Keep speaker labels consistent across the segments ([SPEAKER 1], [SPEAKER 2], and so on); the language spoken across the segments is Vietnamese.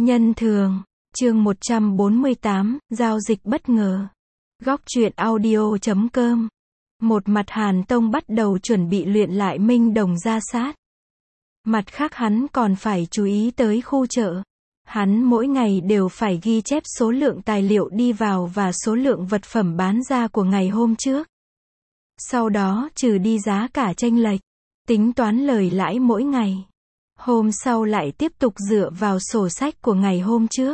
[SPEAKER 1] Nhân thường, chương 148, giao dịch bất ngờ. Góc truyện audio.com. Một mặt Hàn Tông bắt đầu chuẩn bị luyện lại minh đồng gia sát. Mặt khác hắn còn phải chú ý tới khu chợ. Hắn mỗi ngày đều phải ghi chép số lượng tài liệu đi vào và số lượng vật phẩm bán ra của ngày hôm trước. Sau đó trừ đi giá cả chênh lệch, tính toán lời lãi mỗi ngày. Hôm sau lại tiếp tục dựa vào sổ sách của ngày hôm trước.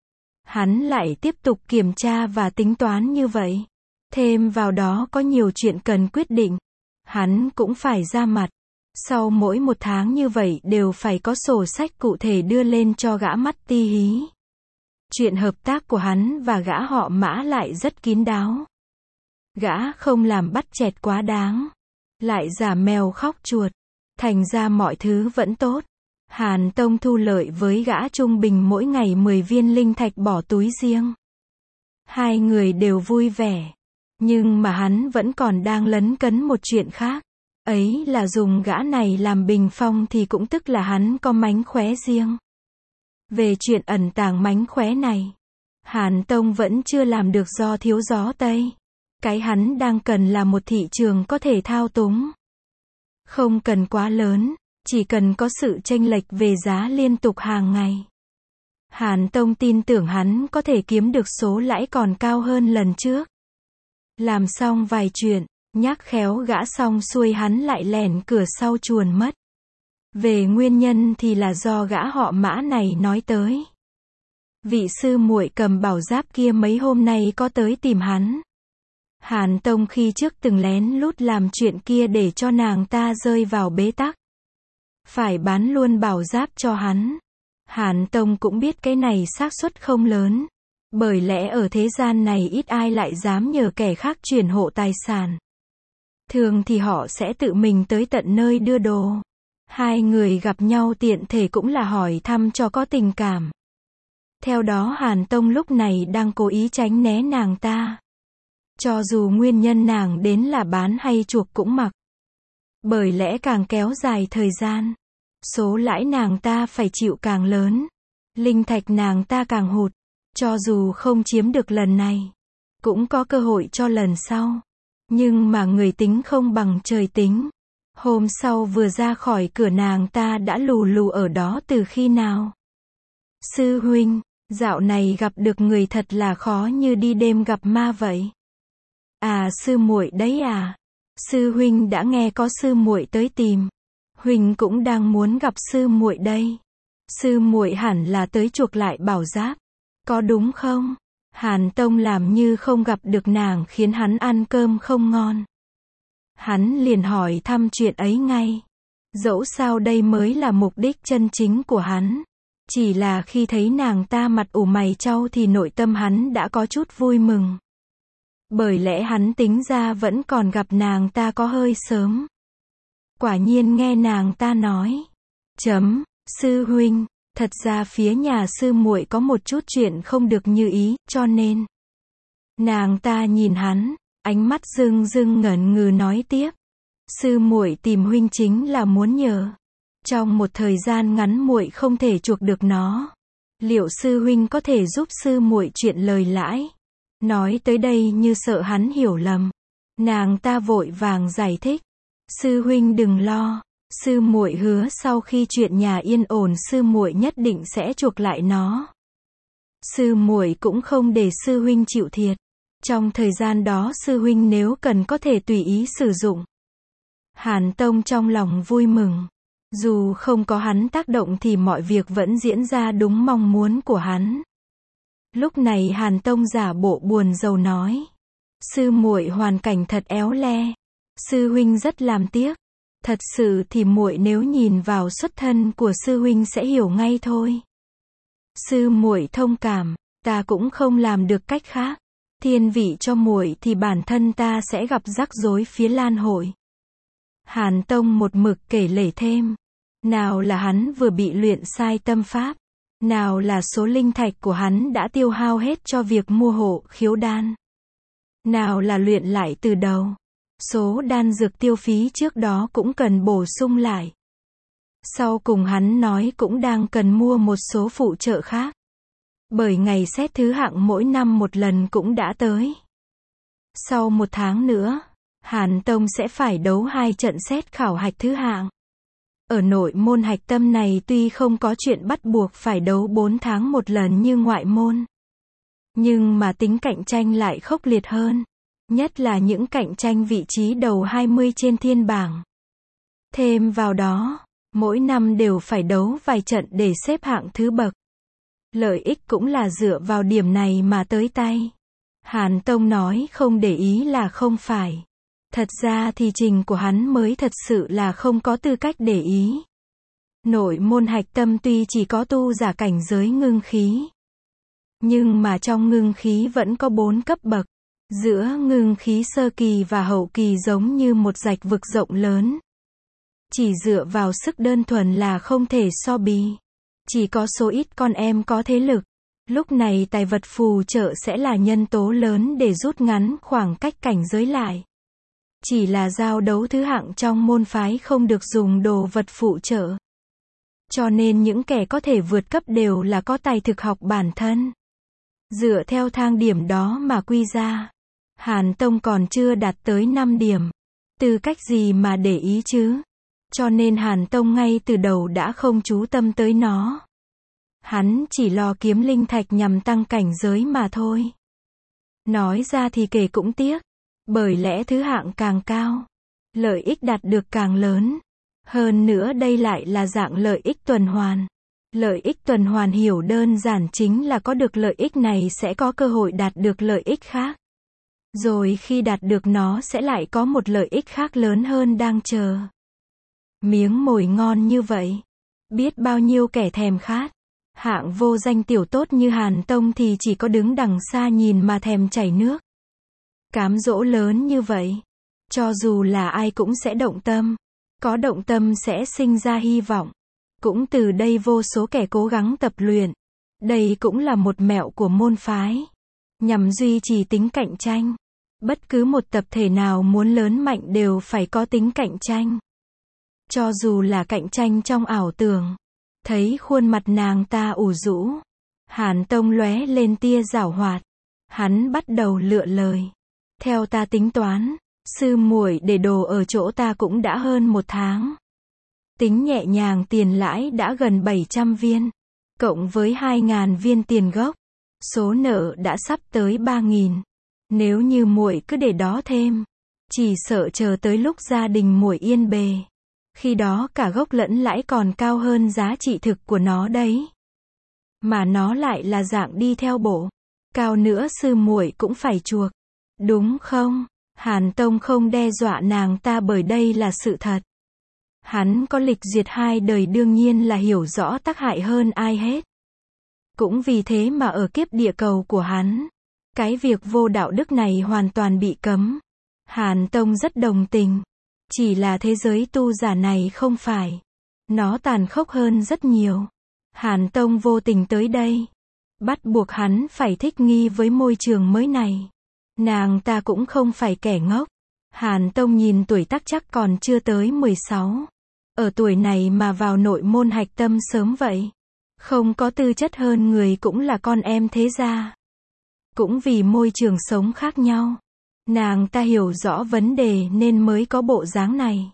[SPEAKER 1] Hắn lại tiếp tục kiểm tra và tính toán như vậy. Thêm vào đó có nhiều chuyện cần quyết định. Hắn cũng phải ra mặt. Sau mỗi một tháng như vậy đều phải có sổ sách cụ thể đưa lên cho gã mắt ti hí. Chuyện hợp tác của hắn và gã họ Mã lại rất kín đáo. Gã không làm bắt chẹt quá đáng. Lại giả mèo khóc chuột. Thành ra mọi thứ vẫn tốt. Hàn Tông thu lợi với gã trung bình mỗi ngày 10 viên linh thạch bỏ túi riêng. Hai người đều vui vẻ. Nhưng mà hắn vẫn còn đang lấn cấn một chuyện khác. Ấy là dùng gã này làm bình phong thì cũng tức là hắn có mánh khóe riêng. Về chuyện ẩn tàng mánh khóe này, Hàn Tông vẫn chưa làm được do thiếu gió Tây. Cái hắn đang cần là một thị trường có thể thao túng. Không cần quá lớn, chỉ cần có sự chênh lệch về giá liên tục hàng ngày. Hàn Tông tin tưởng hắn có thể kiếm được số lãi còn cao hơn lần trước. Làm xong vài chuyện, nhắc khéo gã xong xuôi hắn lại lẻn cửa sau chuồn mất. Về nguyên nhân thì là do gã họ Mã này nói tới. Vị sư muội cầm bảo giáp kia mấy hôm nay có tới tìm hắn. Hàn Tông khi trước từng lén lút làm chuyện kia để cho nàng ta rơi vào bế tắc. Phải bán luôn bảo giáp cho hắn. Hàn Tông cũng biết cái này xác suất không lớn. Bởi lẽ ở thế gian này ít ai lại dám nhờ kẻ khác chuyển hộ tài sản. Thường thì họ sẽ tự mình tới tận nơi đưa đồ. Hai người gặp nhau tiện thể cũng là hỏi thăm cho có tình cảm. Theo đó Hàn Tông lúc này đang cố ý tránh né nàng ta. Cho dù nguyên nhân nàng đến là bán hay chuộc cũng mặc. Bởi lẽ càng kéo dài thời gian, số lãi nàng ta phải chịu càng lớn. Linh thạch nàng ta càng hụt. Cho dù không chiếm được lần này, cũng có cơ hội cho lần sau. Nhưng mà người tính không bằng trời tính. Hôm sau vừa ra khỏi cửa nàng ta đã lù lù ở đó từ khi nào. Sư huynh, dạo này gặp được người thật là khó như đi đêm gặp ma vậy. À sư muội đấy à. Sư huynh đã nghe có sư muội tới tìm. Huynh cũng đang muốn gặp sư muội đây. Sư muội hẳn là tới chuộc lại bảo giáp. Có đúng không? Hàn Tông làm như không gặp được nàng khiến hắn ăn cơm không ngon. Hắn liền hỏi thăm chuyện ấy ngay. Dẫu sao đây mới là mục đích chân chính của hắn. Chỉ là khi thấy nàng ta mặt ủ mày chau thì nội tâm hắn đã có chút vui mừng. Bởi lẽ hắn tính ra vẫn còn gặp nàng ta có hơi sớm. Quả nhiên nghe nàng ta nói. Sư huynh. Thật ra phía nhà sư muội có một chút chuyện không được như ý, cho nên. Nàng ta nhìn hắn, ánh mắt rưng rưng ngẩn ngừ nói tiếp. Sư muội tìm huynh chính là muốn nhờ. Trong một thời gian ngắn muội không thể chuộc được nó. Liệu sư huynh có thể giúp sư muội chuyện lời lãi? Nói tới đây như sợ hắn hiểu lầm. Nàng ta vội vàng giải thích. Sư huynh đừng lo. Sư muội hứa sau khi chuyện nhà yên ổn sư muội nhất định sẽ chuộc lại nó. Sư muội cũng không để sư huynh chịu thiệt. Trong thời gian đó sư huynh nếu cần có thể tùy ý sử dụng. Hàn Tông trong lòng vui mừng. Dù không có hắn tác động thì mọi việc vẫn diễn ra đúng mong muốn của hắn. Lúc này Hàn Tông giả bộ buồn rầu nói. Sư muội hoàn cảnh thật éo le. Sư huynh rất làm tiếc. Thật sự thì muội nếu nhìn vào xuất thân của sư huynh sẽ hiểu ngay thôi. Sư muội thông cảm, ta cũng không làm được cách khác. Thiên vị cho muội thì bản thân ta sẽ gặp rắc rối phía Lan hội. Hàn Tông một mực kể lể thêm. Nào là hắn vừa bị luyện sai tâm pháp. Nào là số linh thạch của hắn đã tiêu hao hết cho việc mua hộ khiếu đan. Nào là luyện lại từ đầu. Số đan dược tiêu phí trước đó cũng cần bổ sung lại. Sau cùng hắn nói cũng đang cần mua một số phụ trợ khác. Bởi ngày xét thứ hạng mỗi năm một lần cũng đã tới. Sau 1 tháng nữa, Hàn Tông sẽ phải đấu 2 trận xét khảo hạch thứ hạng. Ở nội môn hạch tâm này tuy không có chuyện bắt buộc phải đấu 4 tháng một lần như ngoại môn. Nhưng mà tính cạnh tranh lại khốc liệt hơn. Nhất là những cạnh tranh vị trí đầu 20 trên thiên bảng. Thêm vào đó, mỗi năm đều phải đấu vài trận để xếp hạng thứ bậc. Lợi ích cũng là dựa vào điểm này mà tới tay. Hàn Tông nói không để ý là không phải. Thật ra thì trình của hắn mới thật sự là không có tư cách để ý. Nội môn hạch tâm tuy chỉ có tu giả cảnh giới ngưng khí. Nhưng mà trong ngưng khí vẫn có 4 cấp bậc. Giữa ngưng khí sơ kỳ và hậu kỳ giống như một rạch vực rộng lớn. Chỉ dựa vào sức đơn thuần là không thể so bì. Chỉ có số ít con em có thế lực. Lúc này tài vật phù trợ sẽ là nhân tố lớn để rút ngắn khoảng cách cảnh giới lại. Chỉ là giao đấu thứ hạng trong môn phái không được dùng đồ vật phụ trợ. Cho nên những kẻ có thể vượt cấp đều là có tài thực học bản thân. Dựa theo thang điểm đó mà quy ra. Hàn Tông còn chưa đạt tới 5 điểm. Tư cách gì mà để ý chứ? Cho nên Hàn Tông ngay từ đầu đã không chú tâm tới nó. Hắn chỉ lo kiếm linh thạch nhằm tăng cảnh giới mà thôi. Nói ra thì kể cũng tiếc. Bởi lẽ thứ hạng càng cao, lợi ích đạt được càng lớn. Hơn nữa đây lại là dạng lợi ích tuần hoàn. Lợi ích tuần hoàn hiểu đơn giản chính là có được lợi ích này sẽ có cơ hội đạt được lợi ích khác. Rồi khi đạt được nó sẽ lại có một lợi ích khác lớn hơn đang chờ. Miếng mồi ngon như vậy. Biết bao nhiêu kẻ thèm khát. Hạng vô danh tiểu tốt như Hàn Tông thì chỉ có đứng đằng xa nhìn mà thèm chảy nước. Cám dỗ lớn như vậy. Cho dù là ai cũng sẽ động tâm. Có động tâm sẽ sinh ra hy vọng. Cũng từ đây vô số kẻ cố gắng tập luyện. Đây cũng là một mẹo của môn phái. Nhằm duy trì tính cạnh tranh. Bất cứ một tập thể nào muốn lớn mạnh đều phải có tính cạnh tranh. Cho dù là cạnh tranh trong ảo tưởng. Thấy khuôn mặt nàng ta ủ rũ. Hàn Tông lóe lên tia giảo hoạt. Hắn bắt đầu lựa lời. Theo ta tính toán, sư muội để đồ ở chỗ ta cũng đã hơn 1 tháng. Tính nhẹ nhàng tiền lãi đã gần 700 viên. Cộng với 2.000 viên tiền gốc. Số nợ đã sắp tới 3.000. Nếu như muội cứ để đó thêm, chỉ sợ chờ tới lúc gia đình muội yên bề. Khi đó cả gốc lẫn lãi còn cao hơn giá trị thực của nó đấy. Mà nó lại là dạng đi theo bộ. Cao nữa sư muội cũng phải chuộc. Đúng không? Hàn Tông không đe dọa nàng ta bởi đây là sự thật. Hắn có lịch duyệt 2 đời đương nhiên là hiểu rõ tác hại hơn ai hết. Cũng vì thế mà ở kiếp địa cầu của hắn, cái việc vô đạo đức này hoàn toàn bị cấm. Hàn Tông rất đồng tình. Chỉ là thế giới tu giả này không phải. Nó tàn khốc hơn rất nhiều. Hàn Tông vô tình tới đây. Bắt buộc hắn phải thích nghi với môi trường mới này. Nàng ta cũng không phải kẻ ngốc. Hàn Tông nhìn tuổi tác chắc còn chưa tới 16. Ở tuổi này mà vào nội môn hạch tâm sớm vậy. Không có tư chất hơn người cũng là con em thế gia. Cũng vì môi trường sống khác nhau. Nàng ta hiểu rõ vấn đề nên mới có bộ dáng này.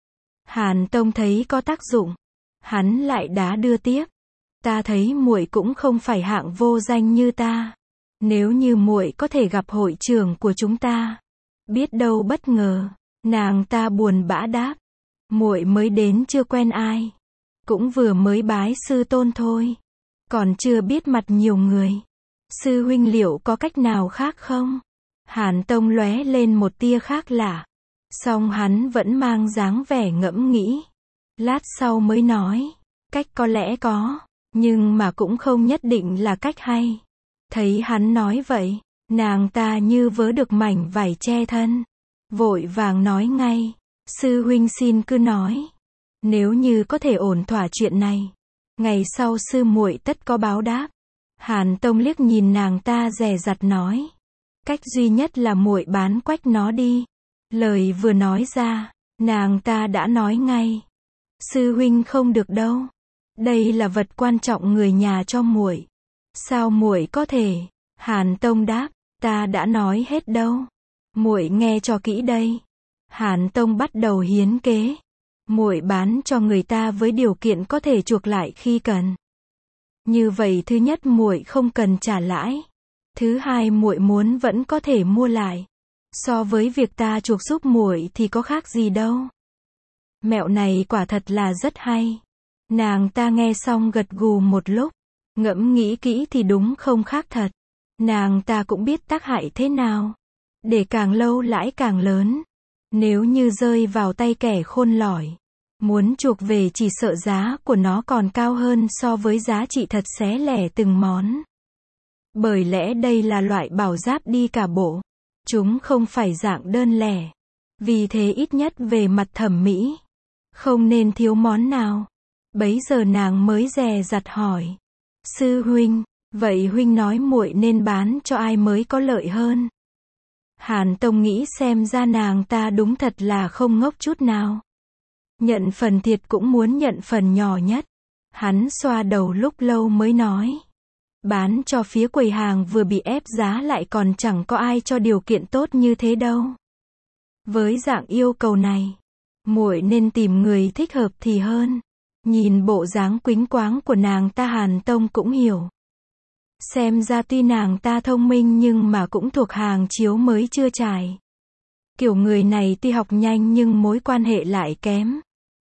[SPEAKER 1] Hàn Tông thấy có tác dụng. Hắn lại đá đưa tiếp. Ta thấy muội cũng không phải hạng vô danh như ta. Nếu như muội có thể gặp hội trưởng của chúng ta, biết đâu bất ngờ. Nàng ta buồn bã đáp. Muội mới đến chưa quen ai. Cũng vừa mới bái sư tôn thôi. Còn chưa biết mặt nhiều người. Sư huynh liệu có cách nào khác không? Hàn Tông lóe lên một tia khác lạ. Song hắn vẫn mang dáng vẻ ngẫm nghĩ. Lát sau mới nói. Cách có lẽ có. Nhưng mà cũng không nhất định là cách hay. Thấy hắn nói vậy. Nàng ta như vớ được mảnh vải che thân. Vội vàng nói ngay. Sư huynh xin cứ nói. Nếu như có thể ổn thỏa chuyện này. Ngày sau sư muội tất có báo đáp. Hàn Tông liếc nhìn nàng ta dè dặt nói. Cách duy nhất là muội bán quách nó đi. Lời vừa nói ra, nàng ta đã nói ngay. Sư huynh không được đâu. Đây là vật quan trọng người nhà cho muội. Sao muội có thể? Hàn Tông đáp, ta đã nói hết đâu. Muội nghe cho kỹ đây. Hàn Tông bắt đầu hiến kế. Muội bán cho người ta với điều kiện có thể chuộc lại khi cần. Như vậy thứ nhất muội không cần trả lãi. Thứ hai muội muốn vẫn có thể mua lại. So với việc ta chuộc giúp muội thì có khác gì đâu. Mẹo này quả thật là rất hay. Nàng ta nghe xong gật gù một lúc. Ngẫm nghĩ kỹ thì đúng không khác thật. Nàng ta cũng biết tác hại thế nào. Để càng lâu lãi càng lớn. Nếu như rơi vào tay kẻ khôn lỏi. Muốn chuộc về chỉ sợ giá của nó còn cao hơn so với giá trị thật xé lẻ từng món. Bởi lẽ đây là loại bảo giáp đi cả bộ. Chúng không phải dạng đơn lẻ. Vì thế ít nhất về mặt thẩm mỹ. Không nên thiếu món nào. Bấy giờ nàng mới dè dặt hỏi. Sư huynh, vậy huynh nói muội nên bán cho ai mới có lợi hơn? Hàn Tông nghĩ xem ra nàng ta đúng thật là không ngốc chút nào. Nhận phần thiệt cũng muốn nhận phần nhỏ nhất. Hắn xoa đầu lúc lâu mới nói. Bán cho phía quầy hàng vừa bị ép giá lại còn chẳng có ai cho điều kiện tốt như thế đâu. Với dạng yêu cầu này, muội nên tìm người thích hợp thì hơn. Nhìn bộ dáng quýnh quáng của nàng ta Hàn Tông cũng hiểu. Xem ra tuy nàng ta thông minh nhưng mà cũng thuộc hàng chiếu mới chưa trải. Kiểu người này tuy học nhanh nhưng mối quan hệ lại kém.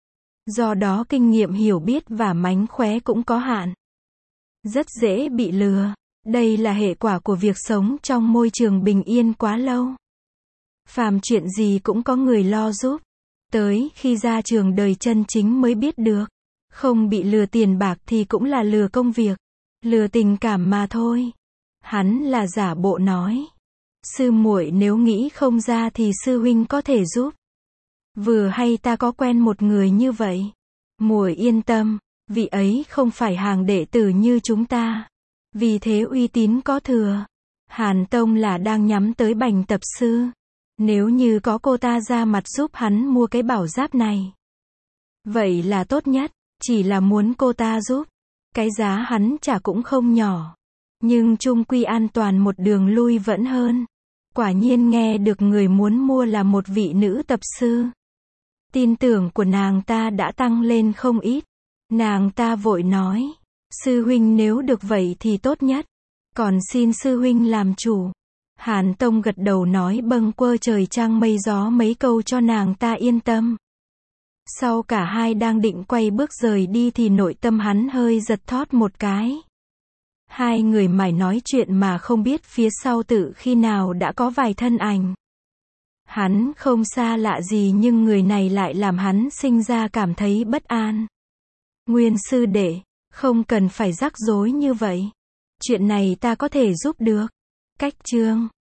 [SPEAKER 1] Do đó kinh nghiệm hiểu biết và mánh khóe cũng có hạn. Rất dễ bị lừa. Đây là hệ quả của việc sống trong môi trường bình yên quá lâu. Phàm chuyện gì cũng có người lo giúp. Tới khi ra trường đời chân chính mới biết được. Không bị lừa tiền bạc thì cũng là lừa công việc. Lừa tình cảm mà thôi. Hắn là giả bộ nói. Sư muội nếu nghĩ không ra thì sư huynh có thể giúp. Vừa hay ta có quen một người như vậy. Muội yên tâm, vị ấy không phải hàng đệ tử như chúng ta. Vì thế uy tín có thừa. Hàn Tông là đang nhắm tới Bành tập sư. Nếu như có cô ta ra mặt giúp hắn mua cái bảo giáp này. Vậy là tốt nhất, chỉ là muốn cô ta giúp. Cái giá hắn trả cũng không nhỏ. Nhưng chung quy an toàn một đường lui vẫn hơn. Quả nhiên nghe được người muốn mua là một vị nữ tập sư. Tin tưởng của nàng ta đã tăng lên không ít. Nàng ta vội nói. Sư huynh nếu được vậy thì tốt nhất. Còn xin sư huynh làm chủ. Hàn Tông gật đầu nói bâng quơ trời trăng mây gió mấy câu cho nàng ta yên tâm. Sau cả hai đang định quay bước rời đi thì nội tâm hắn hơi giật thót một cái. Hai người mải nói chuyện mà không biết phía sau tự khi nào đã có vài thân ảnh. Hắn không xa lạ gì nhưng người này lại làm hắn sinh ra cảm thấy bất an. Nguyên sư đệ, không cần phải rắc rối như vậy. Chuyện này ta có thể giúp được. Cách chương